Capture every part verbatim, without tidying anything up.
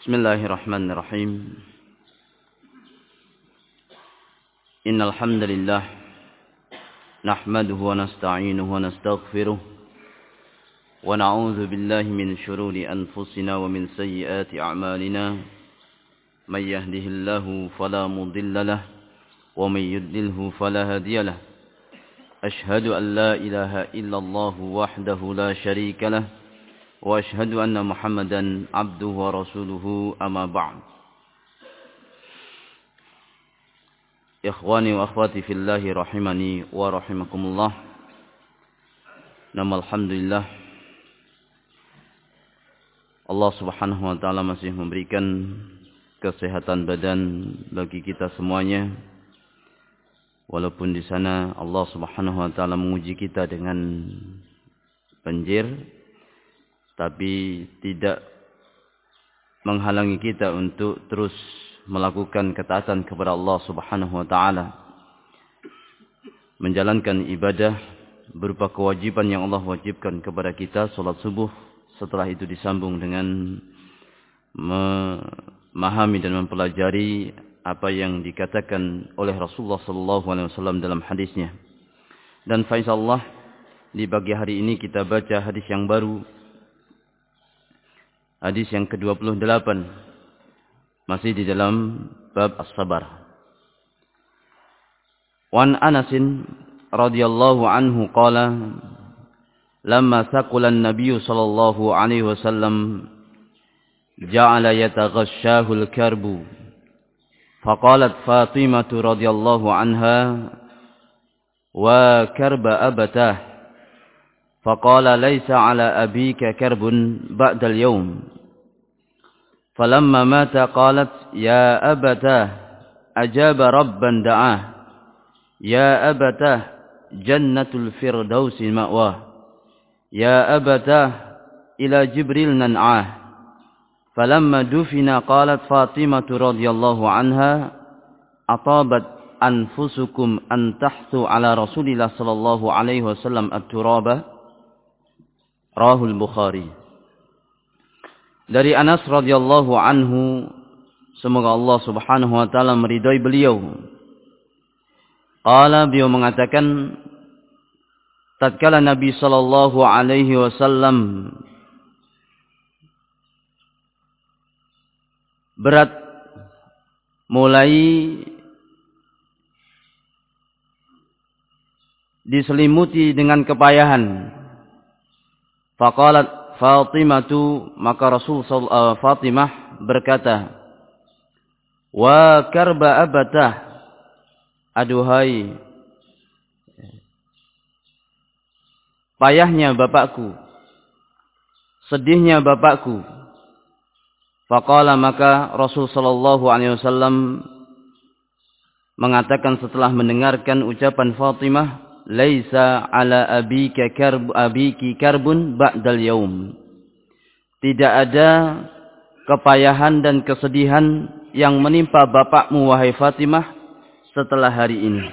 Bismillahirrahmanirrahim. Innal hamdalillah nahmaduhu wa nasta'inuhu wa nastaghfiruh wa na'udzu billahi min shururi anfusina wa min sayyiati a'malina. May yahdihillahu fala mudilla lahu wa may yudlilhu fala hadiya lahu. Ashhadu an la ilaha illallah wahdahu la syarika lahu wa ashhadu anna Muhammadan abduhu wa rasuluhu amma ba'd. Ikhwani wa akhwati fillahi rahimani wa rahimakumullah. Nama alhamdulillah, Allah subhanahu wa ta'ala masih memberikan kesehatan badan bagi kita semuanya. Walaupun di sana Allah subhanahu wa ta'ala menguji kita dengan banjir, tapi tidak menghalangi kita untuk terus melakukan ketaatan kepada Allah subhanahu wa ta'ala, menjalankan ibadah berupa kewajiban yang Allah wajibkan kepada kita, salat subuh. Setelah itu disambung dengan memahami dan mempelajari apa yang dikatakan oleh Rasulullah sallallahu alaihi wasallam dalam hadisnya. Dan faizallah, di pagi hari ini kita baca hadis yang baru, hadis yang ke dua puluh delapan, masih di dalam bab as-sabar. Wan Anasin radhiyallahu anhu qala lamma saqala an-nabiy sallallahu alaihi wasallam ja'ala yataghashahu al-karbu faqalat Fatimah radhiyallahu anha wa karba abatah faqala laysa ala abika karbun ba'da al-yawm. فلما مات قالت يا أبتاه أجاب ربا دعاه يا أبتاه جنة الفردوس مأواه يا أبتاه إلى جبريل ننعاه. فلما دفن قالت فاطمة رضي الله عنها أطابت أنفسكم أن تحثوا على رسول الله صلى الله عليه وسلم التراب. رواه البخاري. Dari Anas radhiyallahu anhu, semoga Allah subhanahu wa ta'ala meridhai beliau. Qala, beliau mengatakan, tatkala Nabi sallallahu alaihi wasallam berat mulai diselimuti dengan kepayahan, faqalat Fatimah tu, maka Rasul uh, Fatimah berkata, wa karba abatah, aduhai payahnya bapakku, sedihnya bapakku. Faqala, maka Rasul sallallahu alaihi wasallam mengatakan setelah mendengarkan ucapan Fatimah, laisa ala abika karb abiki karbun ba'dal yaum. Tidak ada kepayahan dan kesedihan yang menimpa bapakmu wahai Fatimah setelah hari ini.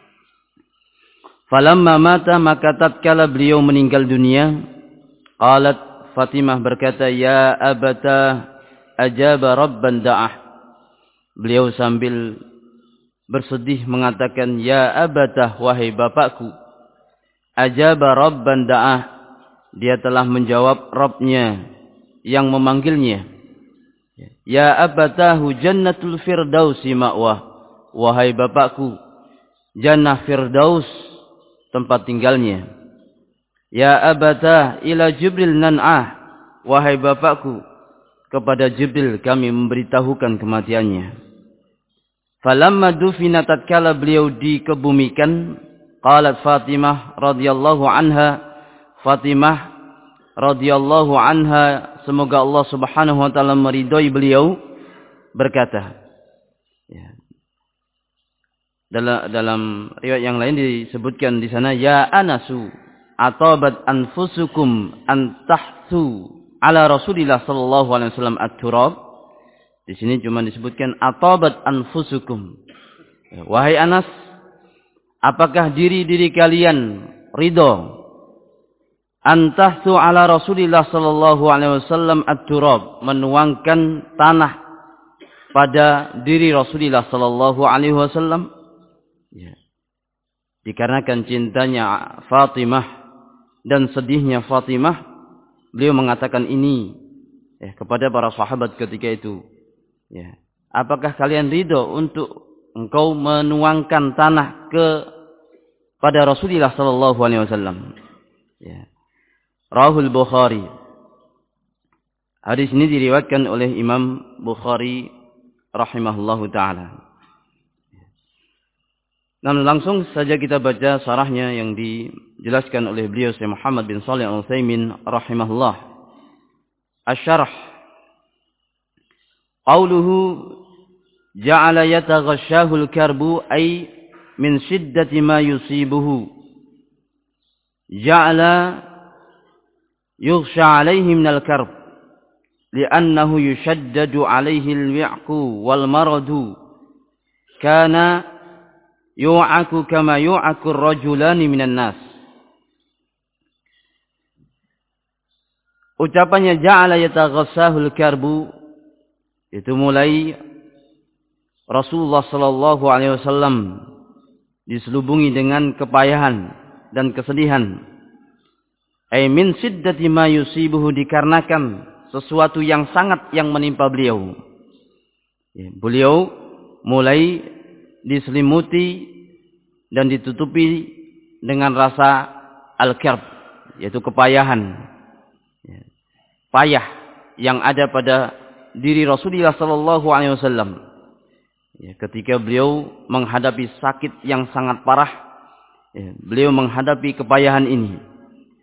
Falamma mata, maka tatkala beliau meninggal dunia, qalat Fatimah berkata, ya abata ajaba rabban da'ah. Beliau sambil bersedih mengatakan, ya abatah, wahai bapakku, ajaba rabban da'ah, dia telah menjawab Rabbnya yang memanggilnya. Ya abatahu jannatul firdausi ma'wah, wahai bapakku, jannah firdaus tempat tinggalnya. Ya abatah ila Jibril nan'ah, wahai bapakku, kepada Jibril kami memberitahukan kematiannya. Falamma dufina, tatkala beliau dikebumikan, qalat Fatimah radhiyallahu anha, Fatimah radhiyallahu anha, semoga Allah subhanahu wa ta'ala meridhai beliau, berkata, ya. Dalam, dalam riwayat yang lain disebutkan di sana, ya Anasu atabat anfusukum an tahsu ala Rasulillah sallallahu alaihi wasallam at-turab. Di sini cuma disebutkan atabat anfusukum. Wahai Anas, apakah diri-diri kalian ridho antahtu ala Rasulillah sallallahu alaihi wasallam at-turab, menuangkan tanah pada diri Rasulullah sallallahu alaihi wasallam. Ya. Dikarenakan cintanya Fatimah dan sedihnya Fatimah, beliau mengatakan ini ya, kepada para sahabat ketika itu. Ya. Apakah kalian ridho untuk engkau menuangkan tanah ke pada Rasulullah sallallahu alaihi wasallam? Ya. Rahul Bukhari. Hadis ini diriwayatkan oleh Imam Bukhari rahimahullahu taala. Nah, langsung saja kita baca syarahnya yang dijelaskan oleh beliau Syekh Muhammad bin Shalih Al-Utsaimin rahimahullah. Asy-syarh. Qauluhu ja'ala yataghashahu al-karbu ay min shiddati ma yusibuhu. Ja'ala yughsha alayhi min al-karb li'annahu yushaddadu alayhi al-wi'ku wal maradu kana yu'aku kama yu'aku ar-rajulani minan nas. Ucapannya ja'ala yataghassahu al-karbu itu mulai Rasulullah sallallahu alaihi wasallam diselubungi dengan kepayahan dan kesedihan. Ay min siddati ma yusibuhu, dikarenakan sesuatu yang sangat yang menimpa beliau. Ya, beliau mulai diselimuti dan ditutupi dengan rasa al-karb, yaitu kepayahan. Ya, payah yang ada pada diri Rasulullah sallallahu alaihi wasallam. Ya, ketika beliau menghadapi sakit yang sangat parah, ya, beliau menghadapi kepayahan ini.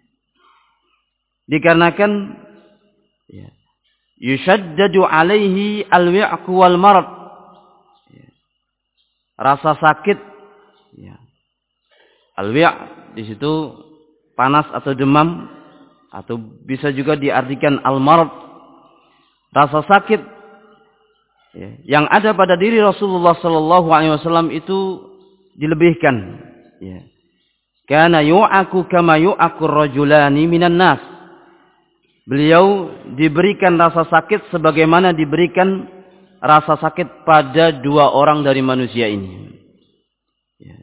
Dikarenakan ya, yushaddadu alaihi al-wi'ku wal marad. Ya, rasa sakit, ya. Al-wi' di situ panas atau demam, atau bisa juga diartikan al-marad, rasa sakit ya, yang ada pada diri Rasulullah sallallahu alaihi wasallam itu dilebihkan. Ya. Kana yu'aku kama yu'aku ar-rajulani minan nas. Beliau diberikan rasa sakit sebagaimana diberikan rasa sakit pada dua orang dari manusia ini. Ya.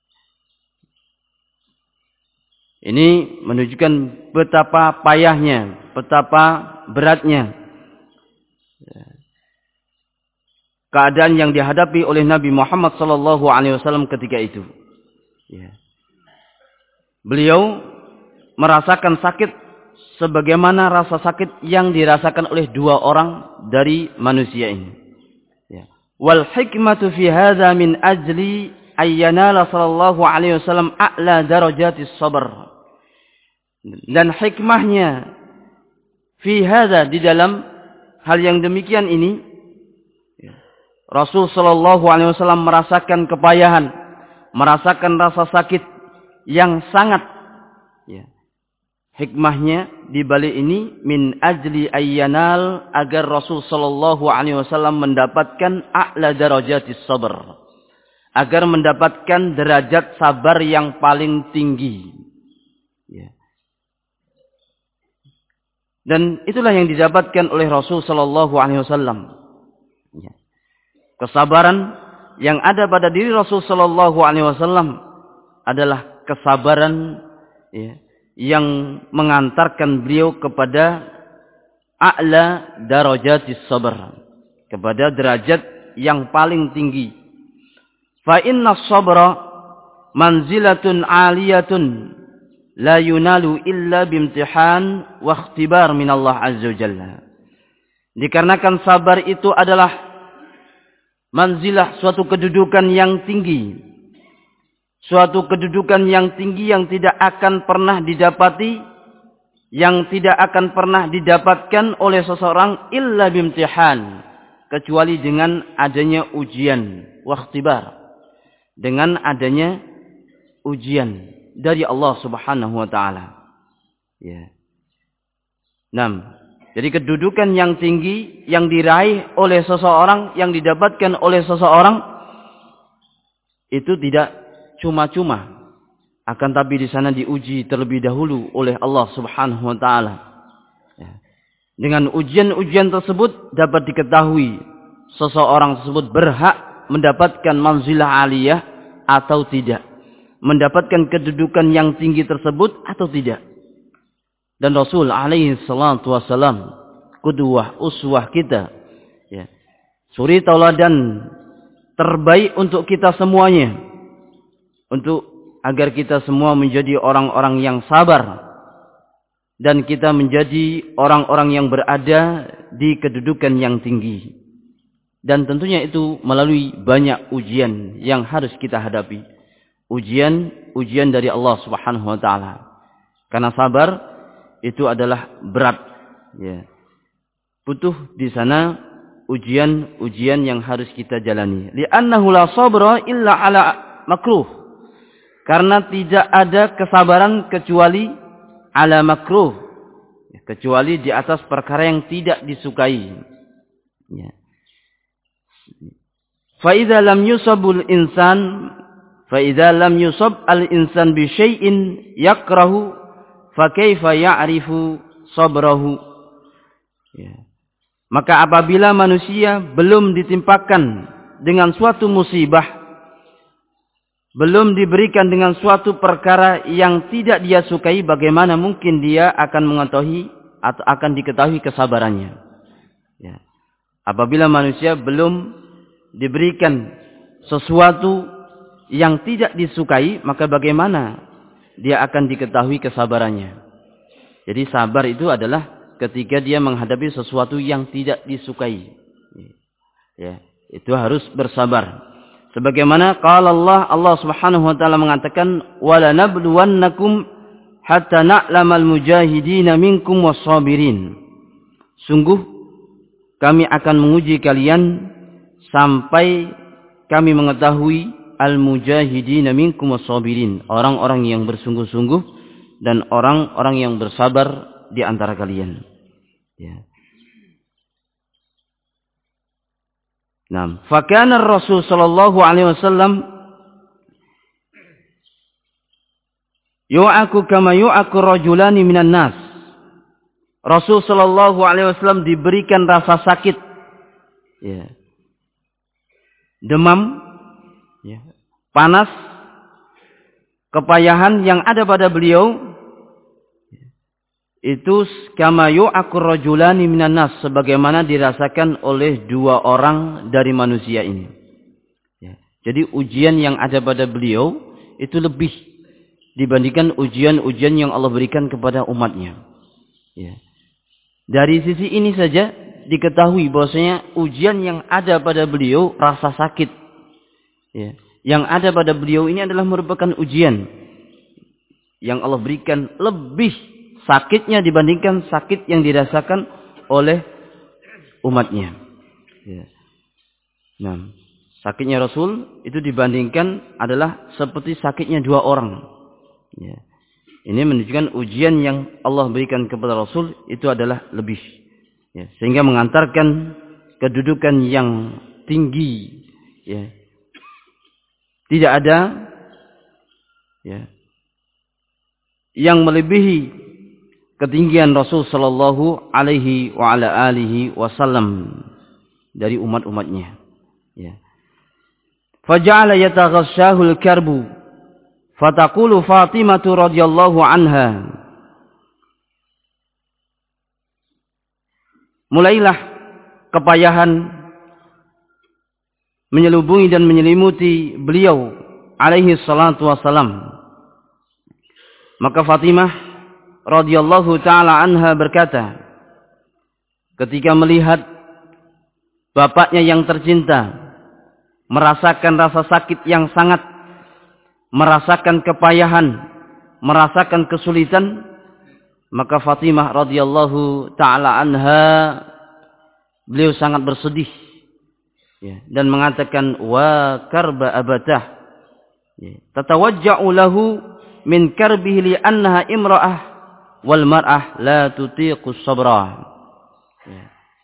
Ini menunjukkan betapa payahnya, betapa beratnya ya, keadaan yang dihadapi oleh Nabi Muhammad sallallahu alaihi wasallam ketika itu. Ya. Beliau merasakan sakit sebagaimana rasa sakit yang dirasakan oleh dua orang dari manusia ini. Ya. Wal hikmatu fi hadza min ajli ayyanala sallallahu alaihi wasallam a'la darajatis sabr. Dan hikmahnya fi hadza, di dalam hal yang demikian ini, ya, Rasul sallallahu alaihi wasallam merasakan kepayahan, merasakan rasa sakit yang sangat, ya. Hikmahnya di balik ini min ajli ayyanal, agar Rasul sallallahu alaihi wasallam mendapatkan a'la darajatis sabr, agar mendapatkan derajat sabar yang paling tinggi. Ya. Dan itulah yang didapatkan oleh Rasul sallallahu alaihi wasallam. Ya. Kesabaran yang ada pada diri Rasul sallallahu alaihi wasallam adalah kesabaran, ya, yang mengantarkan beliau kepada a'la darajatis sabr, kepada derajat yang paling tinggi. Fa inna sabra manzilatun 'aliyatun la yunalu illa bimtihan wa ikhtibar min Allah azza wa jalla. Dikarenakan sabar itu adalah manzilah, suatu kedudukan yang tinggi. Suatu kedudukan yang tinggi yang tidak akan pernah didapati, yang tidak akan pernah didapatkan oleh seseorang illa bimtihan, kecuali dengan adanya ujian, wakhtibar, dengan adanya ujian dari Allah Subhanahu wa taala. Ya. enam. Jadi kedudukan yang tinggi yang diraih oleh seseorang, yang didapatkan oleh seseorang itu tidak cuma-cuma, Akan tapi di sana diuji terlebih dahulu oleh Allah Subhanahu wa taala. Ya. Dengan ujian-ujian tersebut dapat diketahui seseorang tersebut berhak mendapatkan manzilah aliyah atau tidak. Mendapatkan kedudukan yang tinggi tersebut atau tidak. Dan Rasul alaihi salatu wassalam, qudwah uswah kita, ya, suri tauladan terbaik untuk kita semuanya, untuk agar kita semua menjadi orang-orang yang sabar dan kita menjadi orang-orang yang berada di kedudukan yang tinggi. Dan tentunya itu melalui banyak ujian yang harus kita hadapi. Ujian-ujian dari Allah Subhanahu wa taala. Karena sabar itu adalah berat, ya. Butuh di sana ujian-ujian yang harus kita jalani. Li'annahu la sabra illa ala makruh. Karena tidak ada kesabaran kecuali ala makruh, kecuali di atas perkara yang tidak disukai. Ya. Fa idza lam yusabul insan, fa idza lam yusab al insan bi syai'in yakrahu, fa kaifa ya'rifu sabrahu. Ya. Maka apabila manusia belum ditimpakan dengan suatu musibah, belum diberikan dengan suatu perkara yang tidak dia sukai, bagaimana mungkin dia akan mengetahui atau akan diketahui kesabarannya? Ya. Apabila manusia belum diberikan sesuatu yang tidak disukai, maka bagaimana dia akan diketahui kesabarannya? Jadi sabar itu adalah ketika dia menghadapi sesuatu yang tidak disukai. Ya, itu harus bersabar. Sebagaimana qala Allah, Allah Subhanahu wa taala mengatakan, "Wala nabluwannakum hatta na'lamal mujahidin minkum was-sabirin." Sungguh kami akan menguji kalian sampai kami mengetahui al-mujahidin minkum was-sabirin, orang-orang yang bersungguh-sungguh dan orang-orang yang bersabar di antara kalian. Ya. Nah, fakana Rasul sallallahu alaihi wasallam yu'aku kama yu'aku rajulani minan nas. Rasul sallallahu alaihi wasallam diberikan rasa sakit, ya, demam, ya, panas, kepayahan yang ada pada beliau itu kama yu'aku rajulani minan nas, sebagaimana dirasakan oleh dua orang dari manusia ini. Ya. Jadi ujian yang ada pada beliau itu lebih dibandingkan ujian-ujian yang Allah berikan kepada umatnya. Ya. Dari sisi ini saja diketahui bahwasanya ujian yang ada pada beliau rasa sakit, ya, yang ada pada beliau ini adalah merupakan ujian yang Allah berikan lebih sakitnya dibandingkan sakit yang dirasakan oleh umatnya. Ya. Nah, sakitnya Rasul itu dibandingkan adalah seperti sakitnya dua orang. Ya. Ini menunjukkan ujian yang Allah berikan kepada Rasul itu adalah lebih. Ya. Sehingga mengantarkan kedudukan yang tinggi. Ya. Tidak ada, ya, yang melebihi ketinggian Rasul sallallahu alaihi wa ala alihi wasallam dari umat-umatnya. Ya. Faja'ala yataghashahu al-karbu fataqulu Fatimah radhiyallahu anha. Mulailah kepayahan menyelubungi dan menyelimuti beliau alaihi salatu wasalam. Maka Fatimah radhiyallahu ta'ala anha berkata, ketika melihat bapaknya yang tercinta merasakan rasa sakit yang sangat, merasakan kepayahan, merasakan kesulitan, maka Fatimah radhiyallahu ta'ala anha beliau sangat bersedih, ya, dan mengatakan wa karba abatah, ya, tatawajja'u lahu min karbihi li annaha imra'ah wal mar'ah la tutiqus sabra. Ya.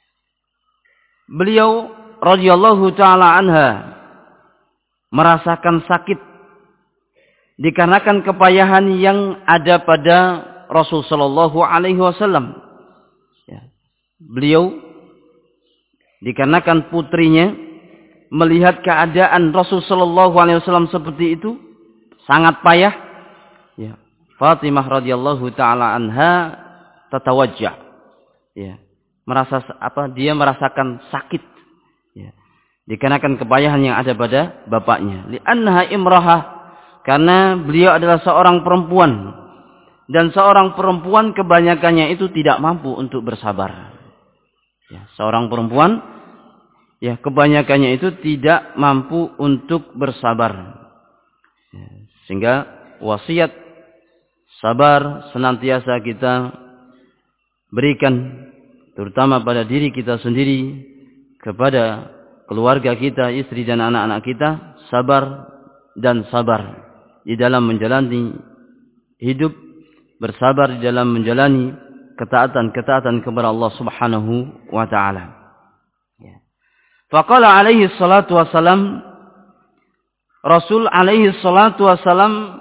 Beliau radhiyallahu ta'ala anha merasakan sakit dikarenakan kepayahan yang ada pada Rasul sallallahu alaihi wasallam. Ya. Beliau dikarenakan putrinya melihat keadaan Rasul sallallahu alaihi wasallam seperti itu sangat payah. Ya. Fatimah radhiyallahu taala anha tatawajjah. Ya. Merasa apa? Dia merasakan sakit. Ya. Dikarenakan kepayahan yang ada pada bapaknya. Li'annaha imrahah, karena beliau adalah seorang perempuan, dan seorang perempuan kebanyakannya itu tidak mampu untuk bersabar. Ya, seorang perempuan ya kebanyakannya itu tidak mampu untuk bersabar. Ya, sehingga wasiat sabar senantiasa kita berikan, terutama pada diri kita sendiri, kepada keluarga kita, istri dan anak-anak kita, sabar dan sabar di dalam menjalani hidup, bersabar di dalam menjalani ketaatan-ketaatan kepada Allah Subhanahu wa taala. Ya. Faqala alaihi salatu wassalam, Rasul alaihi salatu wassalam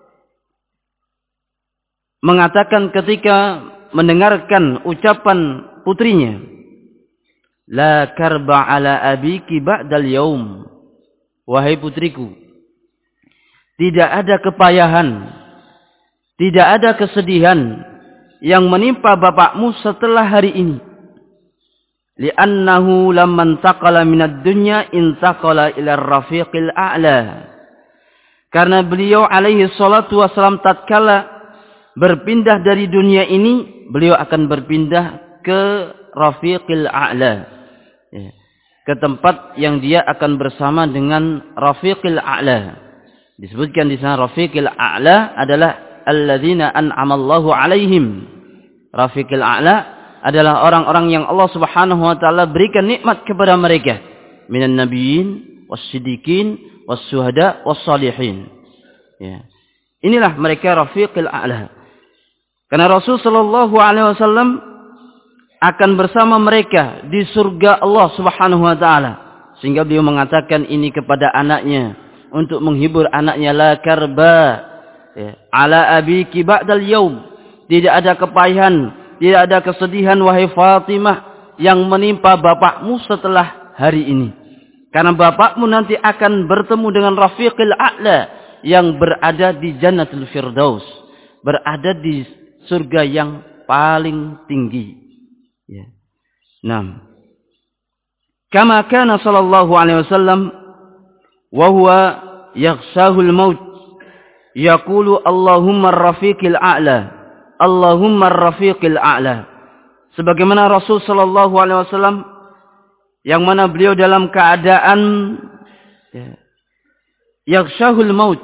mengatakan ketika mendengarkan ucapan putrinya, la karba ala abiki ba'dal yaum. Wahai putriku, tidak ada kepayahan, tidak ada kesedihan yang menimpa bapakmu setelah hari ini. Li'annahu lamman taqala minad dunya intaqala ila rafiqil a'la. Karena beliau alaihi salatu wassalam tatkala berpindah dari dunia ini, beliau akan berpindah ke rafiqil a'la. Ya. Ke tempat yang dia akan bersama dengan rafiqil a'la. Disebutkan di sana rafiqil a'la adalah alladzina an'amallahu alaihim. Rafiqil a'la adalah orang-orang yang Allah Subhanahu wa taala berikan nikmat kepada mereka, minan nabiyyin was-siddiqin was-syuhada was-salihin. Ya. Inilah mereka rafiqil a'la. Karena Rasul sallallahu alaihi wasallam akan bersama mereka di surga Allah Subhanahu wa taala. Sehingga beliau mengatakan ini kepada anaknya untuk menghibur anaknya, la karba ya, ala abiki ba'dal yaum. Tidak ada kepayahan, tidak ada kesedihan wahai Fatimah yang menimpa bapakmu setelah hari ini. Karena bapakmu nanti akan bertemu dengan Rafiqil A'la yang berada di Jannatul Firdaus, berada di surga yang paling tinggi. Ya. Naam. Kama kana sallallahu alaihi wasallam wa huwa yaghshahul maut yaqulu Allahumma ar-rafiqil a'la, Allahumma ar-rafiqil a'la. Sebagaimana Rasul sallallahu alaihi wasallam yang mana beliau dalam keadaan ya, yaghshahul maut,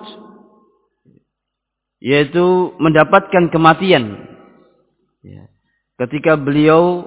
yaitu mendapatkan kematian. Ya. Ketika beliau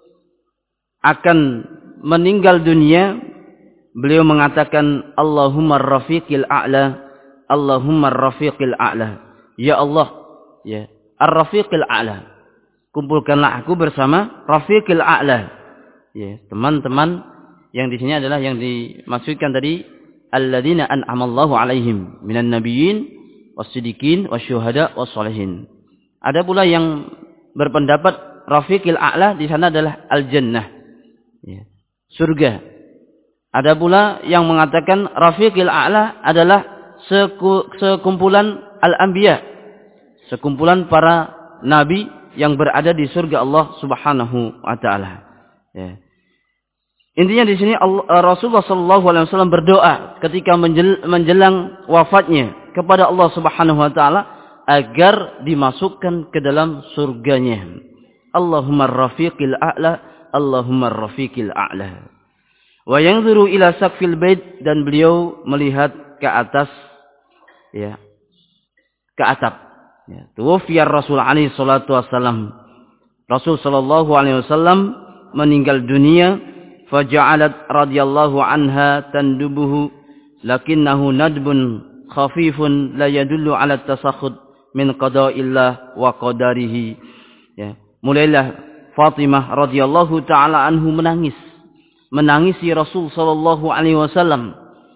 akan meninggal dunia, beliau mengatakan Allahumma ar-rafiqil a'la, Allahumma ar-rafiqil a'la. Ya Allah, ya, ar-rafiqil a'la. Kumpulkanlah aku bersama rafiqil a'la. Ya, teman-teman yang di sini adalah yang dimaksudkan tadi alladzina an'amallahu alaihim minan nabiyyin was-siddiqin wasyuhada was-shalihin. Ada pula yang berpendapat rafiqil a'la di sana adalah al-jannah, ya, surga. Ada pula yang mengatakan rafiqil a'la adalah seku, sekumpulan al-anbiya, sekumpulan para nabi yang berada di surga Allah Subhanahu wa taala. Ya. Intinya di sini Allah, Rasulullah sallallahu alaihi wasallam berdoa ketika menjelang wafatnya kepada Allah Subhanahu wa taala agar dimasukkan ke dalam surganya. Allahumma ar-rafiqil a'la, Allahumma ar-rafiqil a'la. Wa yanzuru ila saqfil bait, dan beliau melihat ke atas, ya, ke atap. Ya. Tuwafiyar Rasul alaihi salatu wassalam. Rasul sallallahu alaihi wasallam meninggal dunia. Faja'alat radhiyallahu anha tandubuhu lakinnahu nadbun khafifun la yadullu ala tasakhud min qada'illah wa qadarihi. Ya. Mulailah Fatimah radhiyallahu taala anhu menangis, menangisi Rasul sallallahu alaihi wasallam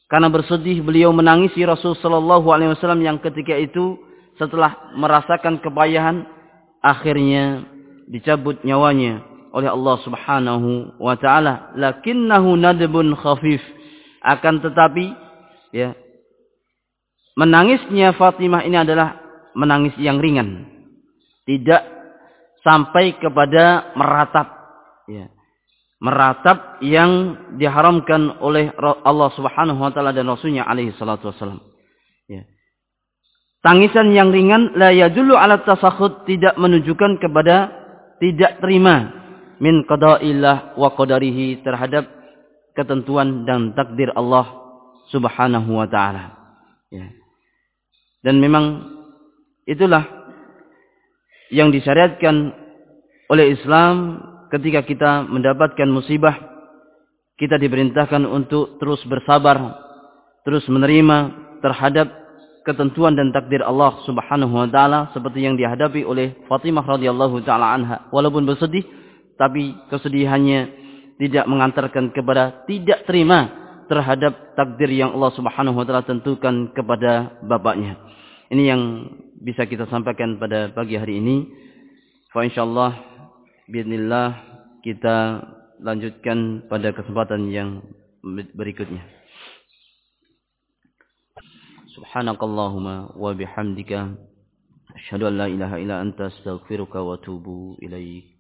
Karena bersedih beliau menangisi Rasul sallallahu alaihi wasallam yang ketika itu setelah merasakan kepayahan akhirnya dicabut nyawanya oleh Allah Subhanahu wa taala. Lakinnahu nadbun khafif. Akan tetapi ya, menangisnya Fatimah ini adalah menangis yang ringan. Tidak sampai kepada meratap ya. Meratap yang diharamkan oleh Allah Subhanahu wa taala dan Rasulnya alaihi salatu wasallam. Ya. Tangisan yang ringan la yadullu ala tasakhut, tidak menunjukkan kepada tidak terima min qada'illah wa qadarihi, terhadap ketentuan dan takdir Allah Subhanahu wa taala. Ya. Dan memang itulah yang disyariatkan oleh Islam. Ketika kita mendapatkan musibah, kita diperintahkan untuk terus bersabar, terus menerima terhadap ketentuan dan takdir Allah Subhanahu wa taala, seperti yang dihadapi oleh Fatimah radhiyallahu taala anha. Walaupun bersedih, tapi kesedihannya tidak mengantarkan kepada tidak terima terhadap takdir yang Allah Subhanahu wa taala tentukan kepada bapaknya. Ini yang bisa kita sampaikan pada pagi hari ini. Fa insyaallah bismillah kita lanjutkan pada kesempatan yang berikutnya. Subhanakallahumma wa bihamdika asyhadu an la ilaha illa anta astaghfiruka wa atubu ilaik.